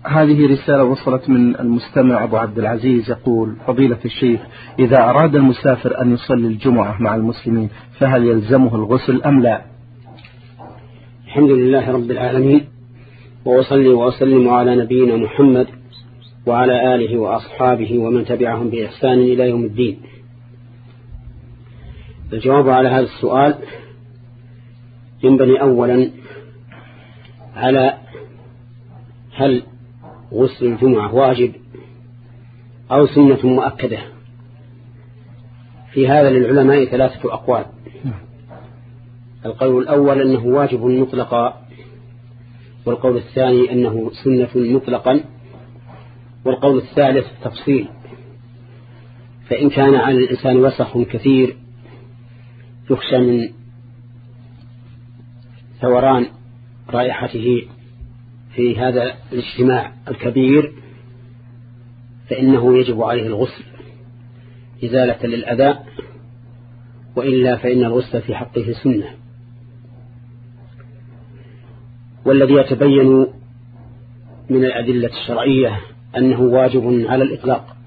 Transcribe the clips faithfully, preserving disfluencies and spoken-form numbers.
هذه رسالة وصلت من المستمع أبو عبد العزيز، يقول: فضيلة الشيخ، إذا أراد المسافر أن يصلي الجمعة مع المسلمين فهل يلزمه الغسل أم لا؟ الحمد لله رب العالمين، وأصلي وأسلم على نبينا محمد وعلى آله وأصحابه ومن تبعهم بإحسان إلى يوم الدين. الجواب على هذا السؤال ينبني أولا على هل غسل الجمعة واجب أو سنة مؤكدة. في هذا للعلماء ثلاثة أقوال. القول الأول أنه واجب مطلقا، والقول الثاني أنه سنة مطلقا، والقول الثالث تفصيل. فإن كان على الإنسان وسخ كثير يخشى من ثوران رائحته في هذا الاجتماع الكبير فإنه يجب عليه الغسل إزالة للأذى، وإلا فإن الغسل في حقه سنة. والذي يتبين من الأدلة الشرعية أنه واجب على الإطلاق،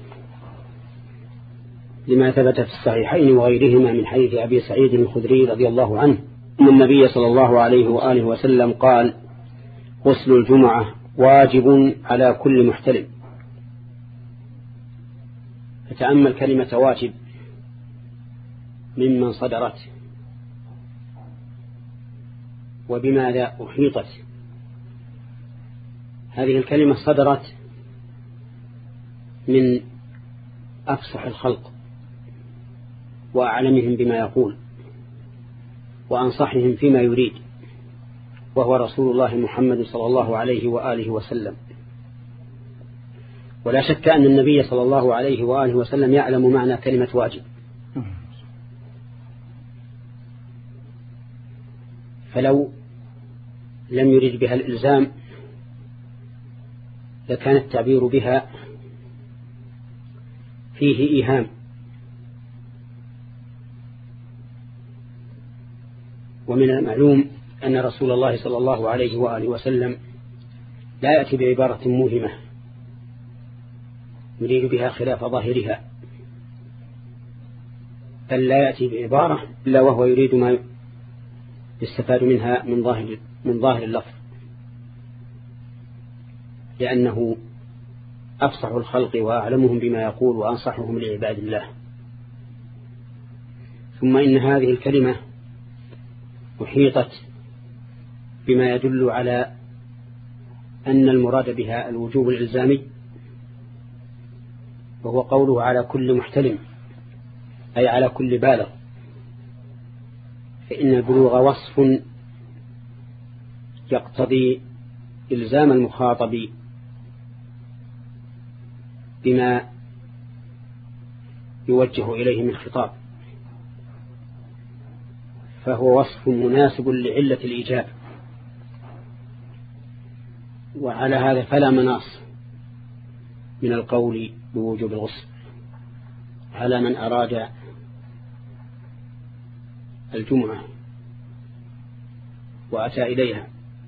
لما ثبت في الصحيحين وغيرهما من حديث أبي سعيد الخدري رضي الله عنه أن النبي صلى الله عليه وآله وسلم قال: غسل الجمعة واجب على كل محتلم. فتأمل كلمة واجب ممن صدرت وبماذا أحيطت. هذه الكلمة صدرت من أفصح الخلق وأعلمهم بما يقول وأنصحهم فيما يريد، وهو رسول الله محمد صلى الله عليه وآله وسلم. ولا شك أن النبي صلى الله عليه وآله وسلم يعلم معنى كلمة واجب، فلو لم يرد بها الإلزام لكان التعبير بها فيه إيهام. ومن المعلوم أن رسول الله صلى الله عليه وآله وسلم لا يأتي بعبارة موهمة يريد بها خلاف ظاهرها، بل لا يأتي بعبارة إلا وهو يريد ما يستفاد منها من ظاهر من ظاهر اللفظ، لأنه أفصح الخلق وأعلمهم بما يقول وأنصحهم لعباد الله. ثم إن هذه الكلمة أحيطت بما يدل على أن المراد بها الوجوب الإلزامي، وهو قوله على كل محتلم، أي على كل بالغ، فإن البلوغ وصف يقتضي إلزام المخاطب بما يوجه إليه من خطاب، فهو وصف مناسب لعلة الإيجاب. وعلى هذا فلا مناص من القول بوجوب الغسل على من أراد الجمعة وأتى إليها.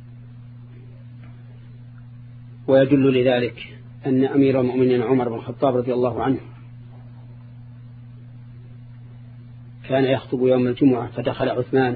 ويدل لذلك أن أمير المؤمنين عمر بن الخطاب رضي الله عنه كان يخطب يوم الجمعة، فدخل عثمان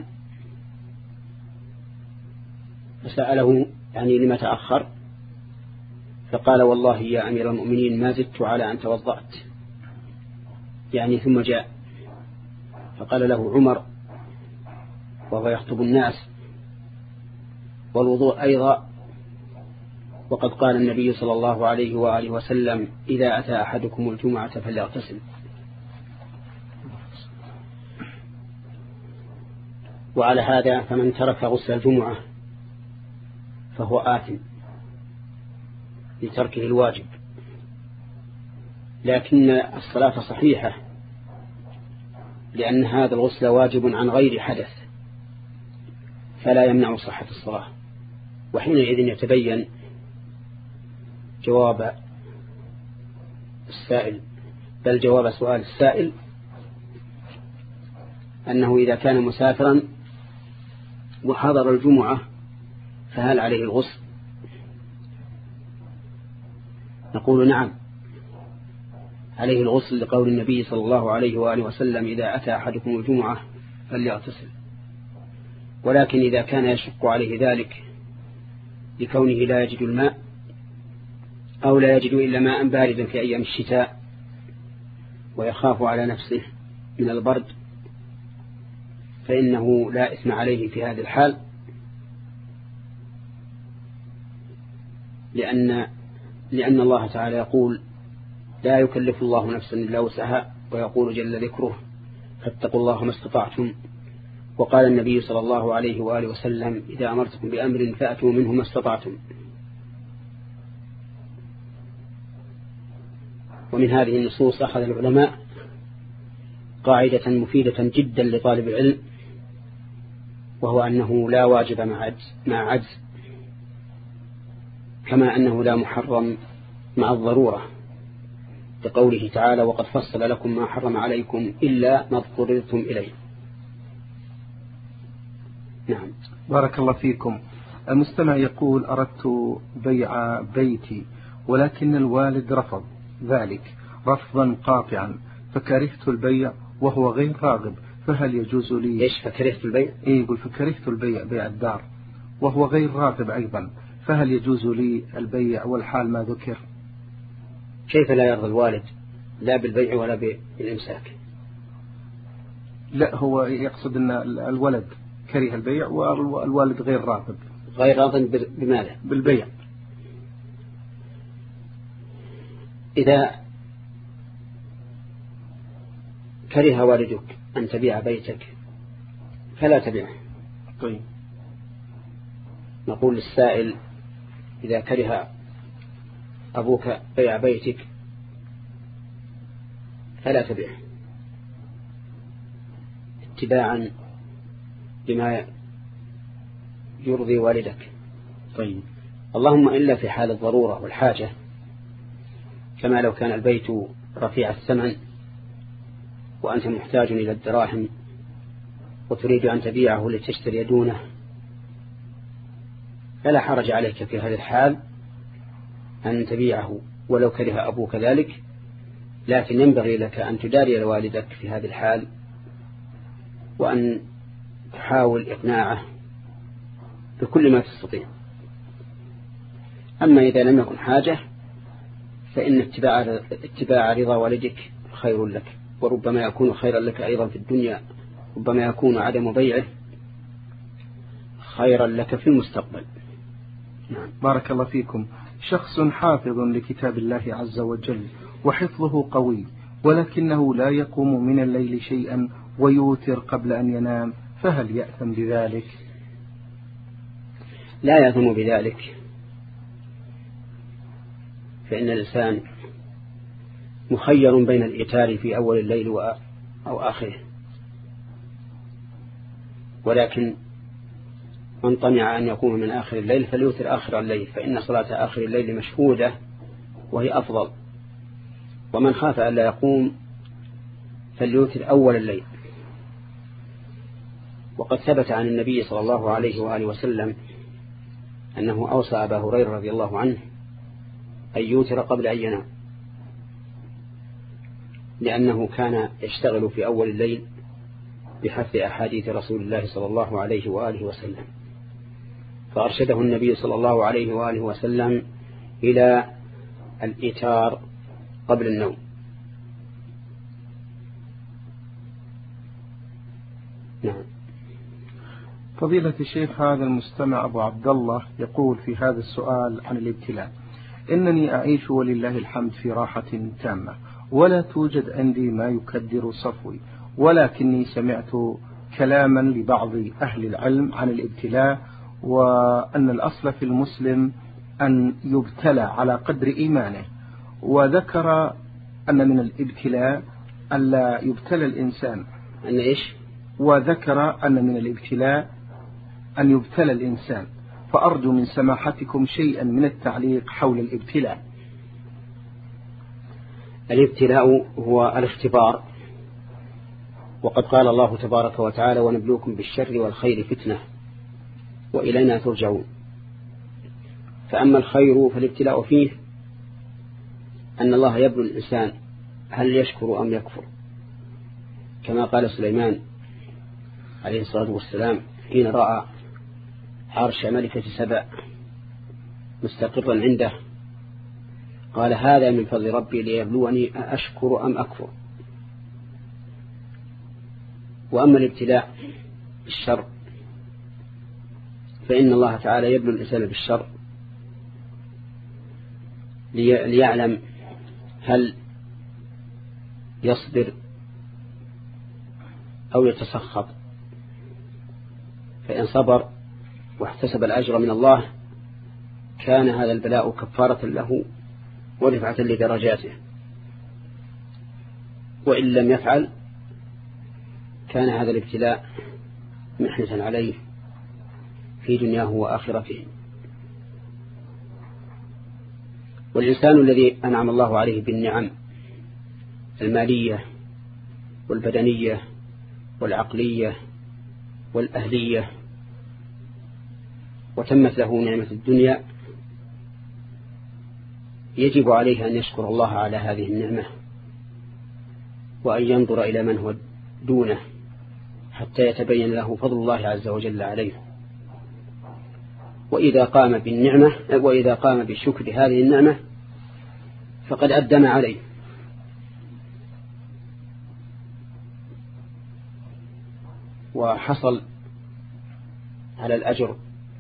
فسأله يعني لما تأخر، فقال: والله يا أمير المؤمنين ما زدت على أن توضأت، يعني ثم جاء. فقال له عمر وهو يخطب الناس: والوضوء أيضا، وقد قال النبي صلى الله عليه وآله وسلم: إذا أتى أحدكم الجمعة فليغتسل. وعلى هذا فمن ترك غسل الجمعة فهو آثم لتركه الواجب، لكن الصلاة صحيحة لأن هذا الغسل واجب عن غير حدث فلا يمنع صحة الصلاة. وحينئذ يتبين جواب السائل، بل جواب سؤال السائل أنه إذا كان مسافرا وحضر الجمعة فهل عليه الغسل؟ نقول نعم، عليه الغسل لقول النبي صلى الله عليه وآله وسلم إذا أتى أحدكم الجمعة فليغتسل. ولكن إذا كان يشق عليه ذلك لكونه لا يجد الماء أو لا يجد إلا ماء باردا في أيام الشتاء ويخاف على نفسه من البرد، فإنه لا إثم عليه في هذه الحال، لأن لأن الله تعالى يقول لا يكلف الله نفسا إلا وسعها، ويقول جل ذكره فاتقوا الله ما استطعتم. وقال النبي صلى الله عليه وآله وسلم إذا أمرتكم بأمر فأتوا منه ما استطعتم. ومن هذه النصوص أخذ العلماء قاعدة مفيدة جدا لطالب العلم، وهو أنه لا واجب مع عجز, مع عجز كما أنه لا محرم مع الضرورة، لقوله تعالى وقد فصل لكم ما حرم عليكم إلا ما اضطررتم إليه. نعم. بارك الله فيكم. المستمع يقول أردت بيع بيتي ولكن الوالد رفض ذلك رفضا قاطعا، فكرهت البيع وهو غير راغب، فهل يجوز لي؟ إيش فكرهت البيع؟ إيه يقول فكرهت البيع بيع الدار وهو غير راغب أيضا، فهل يجوز لي البيع والحال ما ذكر؟ كيف لا يرضى الوالد لا بالبيع ولا بالإمساك؟ لا، هو يقصد أن الولد كره البيع والوالد غير راغب. غير راغب بماذا؟ بالبيع. إذا كره والدك أن تبيع بيتك فلا تبيعه. طيب. نقول للسائل إذا كره أبوك بيع بيتك فلا تبيعه اتباعا بما يرضي والدك. طيب. اللهم إلا في حال الضرورة والحاجة، كما لو كان البيت رفيع الثمن وأنت محتاج إلى الدراهم وتريد أن تبيعه لتشتري دونه، فلا حرج عليك في هذه الحال أن تبيعه ولو كره أبوك ذلك، لكن ينبغي لك أن تداري لوالدك في هذه الحال وأن تحاول إقناعه بكل ما تستطيع. أما إذا لم يكن حاجة فإن اتباع, اتباع رضا والدك خير لك، وربما يكون خيرا لك أيضا في الدنيا، ربما يكون عدم بيعه خيرا لك في المستقبل. نعم. بارك الله فيكم. شخص حافظ لكتاب الله عز وجل وحفظه قوي، ولكنه لا يقوم من الليل شيئا ويوتر قبل أن ينام، فهل يأثم بذلك؟ لا يأثم بذلك، فإن الإنسان مخير بين الإيتار في أول الليل أو آخره، ولكن من طمع أن يقوم من آخر الليل فليوتر آخر الليل، فإن صلاة آخر الليل مشهودة وهي أفضل. ومن خاف أن لا يقوم فليوتر أول الليل. وقد ثبت عن النبي صلى الله عليه وآله وسلم أنه أوصى أبا هريرة رضي الله عنه أن يوتر قبل أن ينام، لأنه كان يشتغل في أول الليل بحث أحاديث رسول الله صلى الله عليه وآله وسلم، فأرشده النبي صلى الله عليه وآله وسلم إلى الإيتار قبل النوم. نعم. فضيلة الشيخ، هذا المستمع أبو عبد الله يقول في هذا السؤال عن الابتلاء: إنني أعيش ولله الحمد في راحة تامة، ولا توجد عندي ما يكدر صفوي، ولكني سمعت كلاما لبعض أهل العلم عن الابتلاء، وأن الأصل في المسلم أن يبتلى على قدر إيمانه، وذكر أن من الابتلاء ألا يبتلى الإنسان أن إيش؟ وذكر أن من الابتلاء أن يبتلى الإنسان، فأرجو من سماحتكم شيئا من التعليق حول الابتلاء. الابتلاء هو الاختبار، وقد قال الله تبارك وتعالى: ونبلوكم بالشر والخير فتنة وإلينا ترجعون. فأما الخير فالابتلاء فيه أن الله يبلو الإنسان هل يشكر أم يكفر، كما قال سليمان عليه الصلاة والسلام حين رأى عرش ملكة سبأ مستقرا عنده قال هذا من فضل ربي ليبلوني أشكر أم أكفر. وأما الابتلاء بالشر فإن الله تعالى يبلو الإنسان بالشر ليعلم هل يصبر أو يتسخط، فإن صبر واحتسب الأجر من الله كان هذا البلاء كفارة له ورفعة لدرجاته، وإن لم يفعل كان هذا الابتلاء محنة عليه في دنياه وآخرته. والإنسان الذي أنعم الله عليه بالنعم المالية والبدنية والعقلية والأهلية وتمت له نعمة الدنيا يجب عليه أن يشكر الله على هذه النعمة وأن ينظر إلى من هو دونه حتى يتبين له فضل الله عز وجل عليه. وإذا قام بالنعمة وإذا قام بشكر هذه النعمة فقد أدى ما عليه. وحصل على الأجر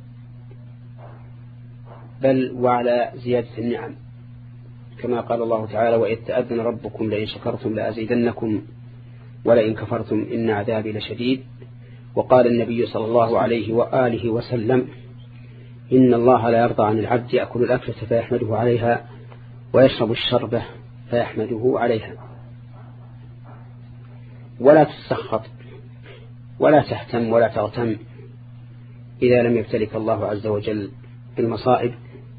بل وعلى زيادة النعم، كما قال الله تعالى وإذ تأذن ربكم لئن شكرتم لأزيدنكم ولئن كفرتم إن عذابي لشديد. وقال النبي صلى الله عليه وآله وسلم إن الله لا يرضى عن العبد يأكل الأكلة فيحمده عليها ويشرب الشربة فيحمده عليها. ولا تتسخط ولا تهتم ولا تغتم إذا لم يبتلك الله عز وجل بالمصائب،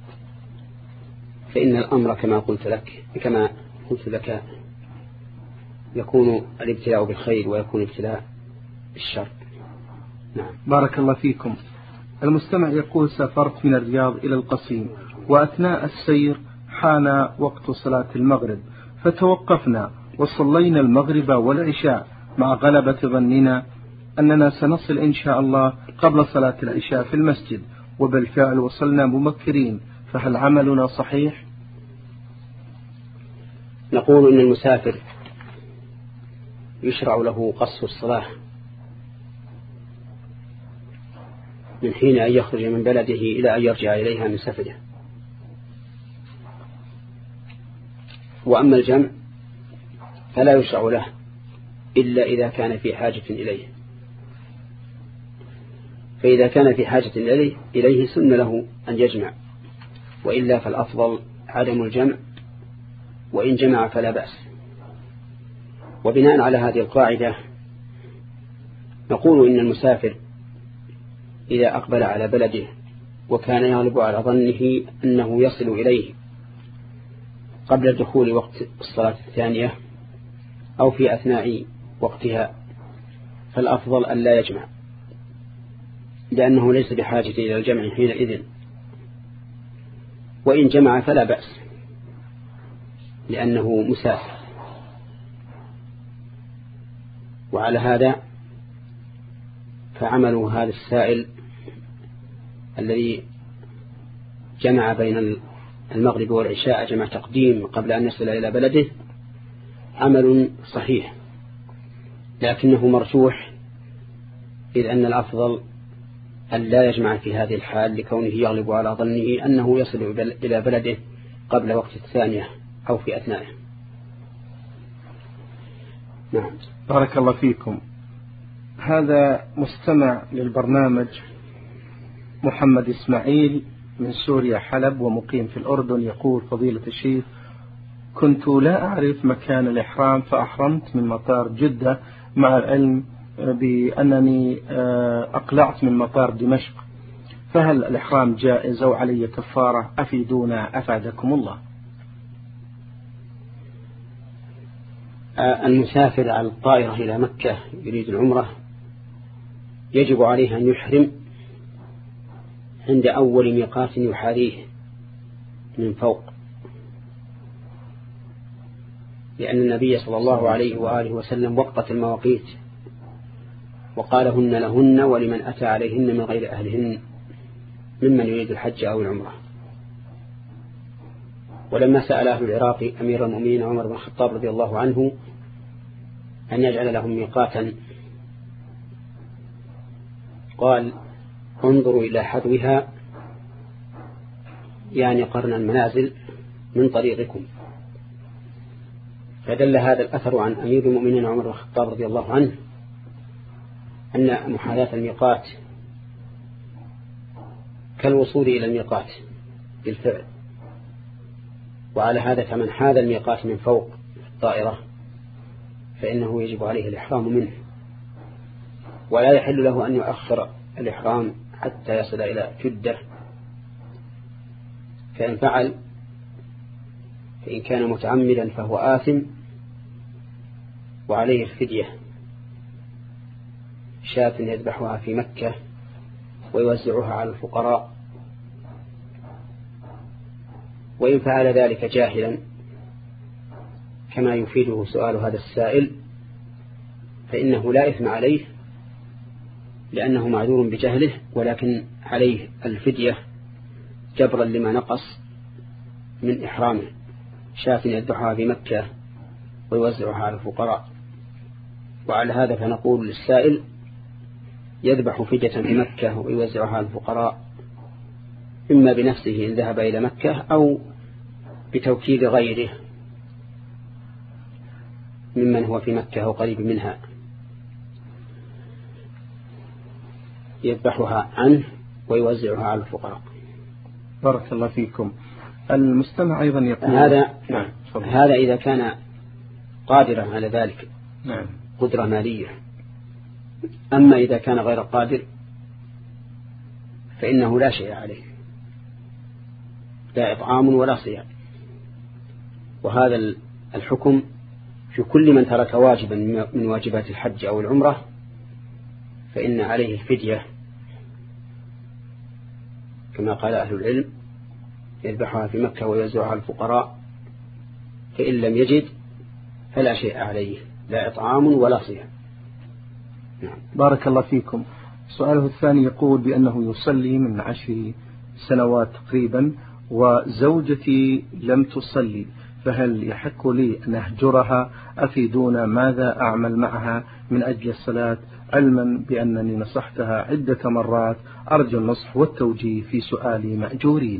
فإن الأمر كما قلت لك كما قلت لك يكون الابتلاء بالخير ويكون الابتلاء بالشر. نعم. بارك الله فيكم. المستمع يقول سافرت من الرياض إلى القصيم وأثناء السير حان وقت صلاة المغرب فتوقفنا وصلينا المغرب والعشاء مع غلبة ظننا أننا سنصل إن شاء الله قبل صلاة العشاء في المسجد، وبالفعل وصلنا مبكرين، فهل عملنا صحيح؟ نقول إن المسافر يشرع له قصر الصلاة من حين أن يخرج من بلده إلى أن يرجع إليها من سفره. وأما الجمع فلا يشرع له إلا إذا كان في حاجة إليه، فإذا كان في حاجة إليه, إليه سن له أن يجمع، وإلا فالأفضل عدم الجمع، وإن جمع فلا بأس. وبناء على هذه القاعدة نقول إن المسافر إذا أقبل على بلده وكان يغلب على ظنه أنه يصل إليه قبل دخول وقت الصلاة الثانية أو في أثناء وقتها فالأفضل أن لا يجمع، لأنه ليس بحاجة إلى الجمع حينئذ. وإن جمع فلا بأس لأنه مسافر. وعلى هذا فعمل هذا السائل الذي جمع بين المغرب والعشاء جمع تقديم قبل أن يصل إلى بلده عمل صحيح، لكنه مرجوح، إذ أن الأفضل أن لا يجمع في هذه الحال لكونه يغلب على ظنه أنه يصل إلى بلده قبل وقت الثانية أو في أثنائه. نعم. بارك الله فيكم. هذا مستمع للبرنامج محمد إسماعيل من سوريا حلب ومقيم في الأردن، يقول فضيلة الشيخ كنت لا أعرف مكان الإحرام فأحرمت من مطار جدة مع العلم بأنني أقلعت من مطار دمشق، فهل الإحرام جائز أو علي كفارة؟ أفيدونا أفادكم الله. المسافر على الطائرة إلى مكة يريد العمرة يجب عليه أن يحرم عند أول ميقات يحاذيه من فوق، لأن النبي صلى الله عليه وآله وسلم وقت المواقيت وقال هن لهن ولمن أتى عليهن من غير أهلهن ممن يريد الحج أو العمرة. ولما سأل أهل العراق أمير المؤمنين عمر بن الخطاب رضي الله عنه أن يجعل لهم ميقاتا قال انظروا إلى حذوها يعني قرن المنازل من طريقكم. فدل هذا الأثر عن أمير المؤمنين عمر بن الخطاب رضي الله عنه أن محاذاة الميقات كالوصول إلى الميقات بالفعل. وعلى هذا فمن حاذ الميقات من فوق الطائرة فإنه يجب عليه الإحرام منه، ولا يحل له أن يؤخر الإحرام حتى يصل إلى جدة. فإن فعل فإن كان متعمدا فهو آثم وعليه الفدية شاة يذبحها في مكة ويوزعها على الفقراء. وإن فعل ذلك جاهلا كما يفيده سؤال هذا السائل فإنه لا إثم عليه لأنه معذور بجهله، ولكن عليه الفدية جبرا لما نقص من إحرامه، شاة يذبحها في مكة ويوزعها على الفقراء. وعلى هذا فنقول للسائل يذبح فدية في مكة ويوزعها على الفقراء إما بنفسه إن ذهب إلى مكة أو بتوكيد غيره ممن هو في مكة أو قريب منها يذبحها عنه ويوزعها على الفقراء. بارك الله فيكم. المستمع أيضا يقول هذا نعم هذا إذا كان قادرا على ذلك نعم قدرة مالية. أما إذا كان غير قادر فإنه لا شيء عليه، لا إطعام ولا صيام. وهذا الحكم في كل من ترك واجبا من واجبات الحج أو العمرة فإن عليه الفدية كما قال أهل العلم يذبحها في مكة ويوزعها على الفقراء، فإن لم يجد فلا شيء عليه، لا إطعام ولا صيام. نعم. بارك الله فيكم. سؤاله الثاني يقول بأنه يصلي من عشر سنوات تقريبا وزوجتي لم تصلي، فهل يحق لي أن أهجرها؟ أفيدونا ماذا أعمل معها من أجل الصلاة، علما بأنني نصحتها عدة مرات، أرجو النصح والتوجيه في سؤالي مأجورين.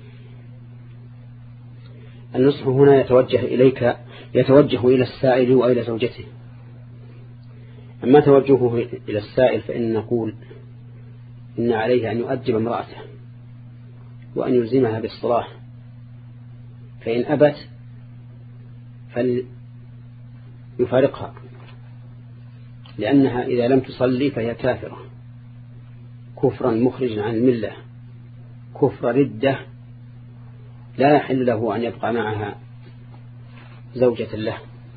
النصح هنا يتوجه إليك يتوجه إلى السائل وإلى زوجته. أما توجهه إلى السائل فإن نقول إن عليه أن يؤدب امرأته وأن يلزمها بالصلاة، فإن أبت فليفارقها، لأنها إذا لم تصلي فهي كافرة كفرا مخرجا عن الملة، كفر ردة لا يحل له أن يبقى معها زوجة له،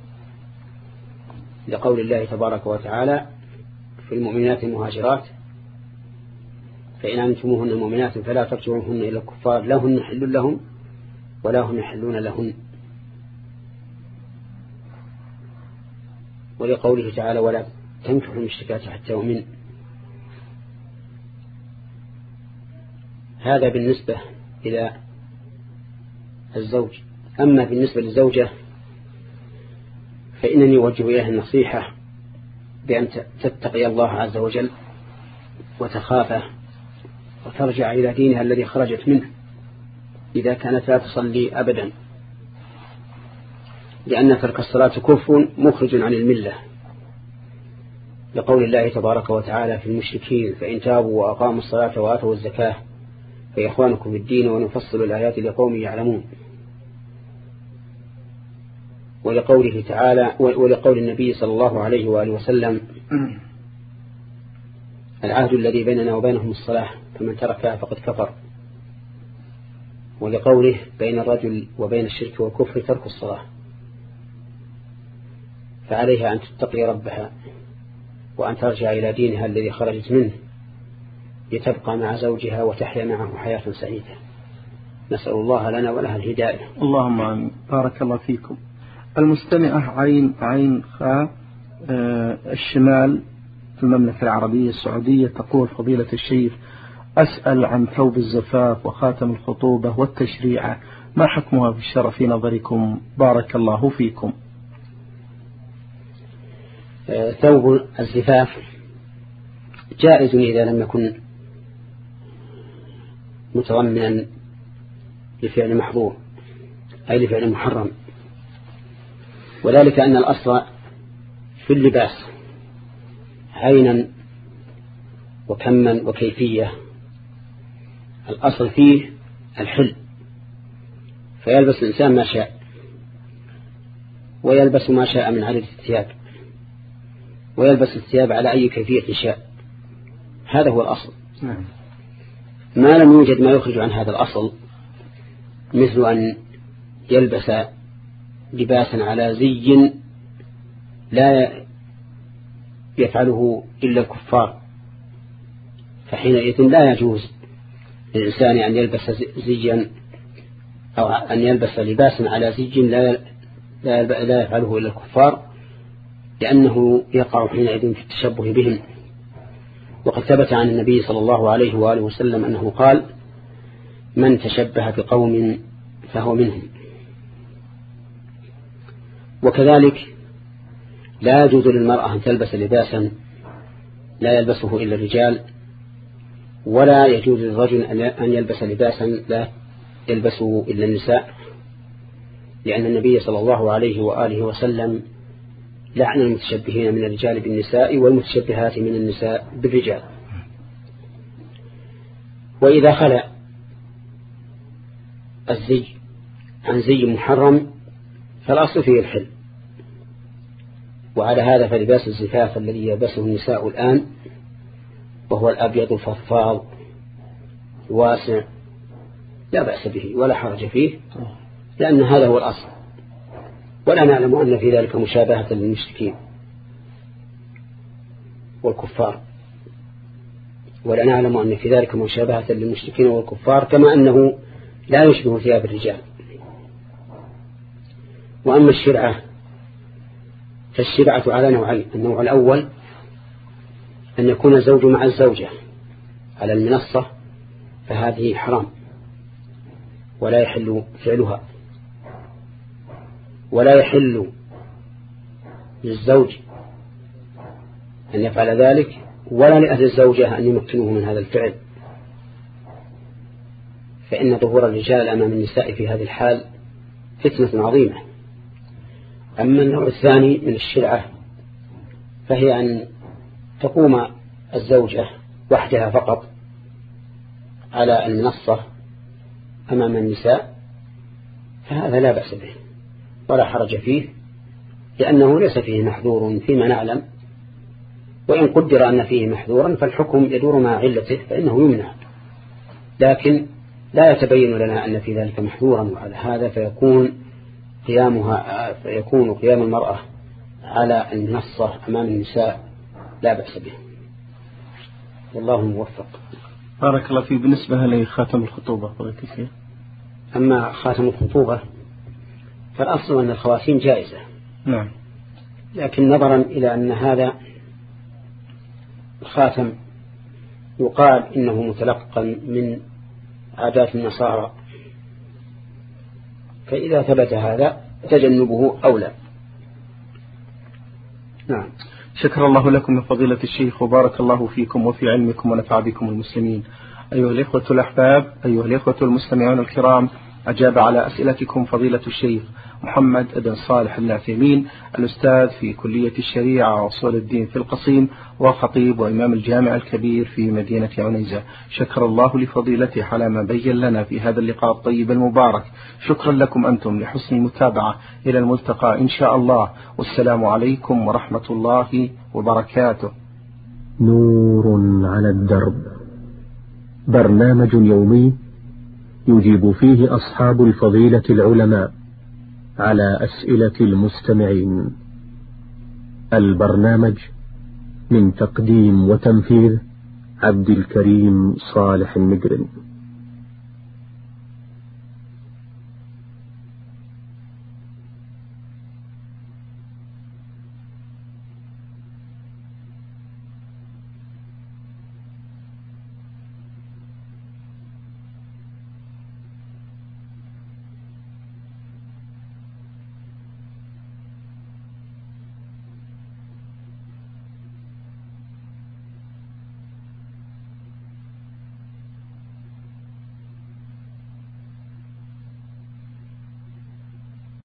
لقول الله تبارك وتعالى في المؤمنات المهاجرات فإن أنتموهن مؤمنات فلا ترجعوهن إلى الكفار لا هن حل لهم ولا هم يحلون لهن، ولقوله تعالى ولا تنكحوا المشركات حتى يؤمن. هذا بالنسبة إلى الزوج. أما بالنسبة للزوجة فإنني أوجه إليها النصيحة بأن تتقي الله عز وجل وتخافه وترجع إلى دينها الذي خرجت منه إذا كانت لا تصلي أبدا، لأن ترك الصلاة كفر مخرج عن الملة، لقول الله تبارك وتعالى في المشركين فإن تابوا وأقاموا الصلاة وآتوا الزكاة فإخوانكم في الدين ونفصل الآيات لقوم يعلمون. ولقوله تعالى ولقول النبي صلى الله عليه وآله وسلم العهد الذي بيننا وبينهم الصلاة فمن تركها فقد كفر. ولقوله بين الرجل وبين الشرك والكفر ترك الصلاة، فعليها أن تتقي ربها وأن ترجع إلى دينها الذي خرجت منه لتبقى مع زوجها وتحيا معه حياة سعيدة. نسأل الله لنا ولها الهداية. اللهم آمين. بارك الله فيكم. المستمعة عين عين خاء آه الشمال في المملكة العربية السعودية تقول: فضيلة الشيخ، أسأل عن ثوب الزفاف وخاتم الخطوبة والتشريعة، ما حكمها في الشرع في نظركم؟ بارك الله فيكم. ثوب الزفاف جائز إذا لم يكن متضمنا لفعل محظور أي لفعل محرم، وذلك أن الأصل في اللباس عينا وكما وكيفية، الأصل فيه الحل، فيلبس الإنسان ما شاء ويلبس ما شاء من عدد الثياب، ويلبس الثياب على أي كيفية شاء، هذا هو الأصل. ما لم يوجد ما يخرج عن هذا الأصل، مثل أن يلبس لباسا على زي لا يفعله إلا الكفار، فحينئذ لا يجوز للإنسان أن يلبس زيا أو أن يلبس لباسا على زي لا لا يفعله إلا الكفار، لأنه يقع حينئذ في التشبه بهم. وقد ثبت عن النبي صلى الله عليه وآله وسلم أنه قال: من تشبه بقوم فهو منهم. وكذلك لا يجوز للمرأة أن تلبس لباسا لا يلبسه إلا الرجال، ولا يجوز للرجل أن يلبس لباسا لا يلبسه إلا النساء، لأن النبي صلى الله عليه وآله وسلم لعن المتشبهين من الرجال بالنساء والمتشبهات من النساء بالرجال. وإذا خلى الزي عن زي محرم فالأصل فيه الحل، وعلى هذا فلباس الزفاف الذي يلبسه النساء الآن وهو الأبيض الفضفاض الواسع لا بأس به ولا حرج فيه، لأن هذا هو الأصل، ولا نعلم أن في ذلك مشابهة للمشركين والكفار، ولا نعلم أن في ذلك مشابهة للمشركين والكفار، كما أنه لا يشبه ثياب الرجال. وأما الشرعة فالشرعة على نوعين: النوع الأول أن يكون الزوج مع الزوجة على المنصة، فهذه حرام ولا يحل فعلها، ولا يحل للزوج أن يفعل ذلك، ولا لأهل الزوجة أن يمكنوه من هذا الفعل، فإن ظهور الرجال أمام النساء في هذه الحال فتنة عظيمة. أما النوع الثاني من الشرعة فهي أن تقوم الزوجة وحدها فقط على المنصة أمام النساء، فهذا لا بأس به ولا حرج فيه، لأنه ليس فيه محذور فيما نعلم، وإن قدر أن فيه محذورا فالحكم يدور مع علته فإنه يمنع، لكن لا يتبين لنا أن في ذلك محذورا، وعلى هذا فيكون قيامها فيكون قيام المرأة على المنصة أمام النساء لا بأس به، والله موفق. بارك الله فيه. بالنسبة لخاتم الخطوبة، أما خاتم الخطوبة فالأصل أن الخواتيم جائزة، نعم، لكن نظرا إلى أن هذا الخاتم يقال إنه متلقى من عادات النصارى، فإذا ثبت هذا تجنبه أولى. نعم. شكر الله لكم من فضيلة الشيخ، وبارك الله فيكم وفي علمكم ونفع بكم المسلمين. أيها الإخوة الأحباب، أيها الإخوة المستمعون الكرام، أجاب على أسئلتكم فضيلة الشيخ محمد بن صالح العثيمين، الأستاذ في كلية الشريعة وأصول الدين في القصيم، وخطيب وإمام الجامع الكبير في مدينة عنيزة. شكر الله لفضيلته على ما بين لنا في هذا اللقاء الطيب المبارك. شكرا لكم أنتم لحسن المتابعة، إلى الملتقى إن شاء الله، والسلام عليكم ورحمة الله وبركاته. نور على الدرب، برنامج يومي يجيب فيه أصحاب الفضيلة العلماء على أسئلة المستمعين. البرنامج من تقديم وتنفيذ عبد الكريم صالح المجرم.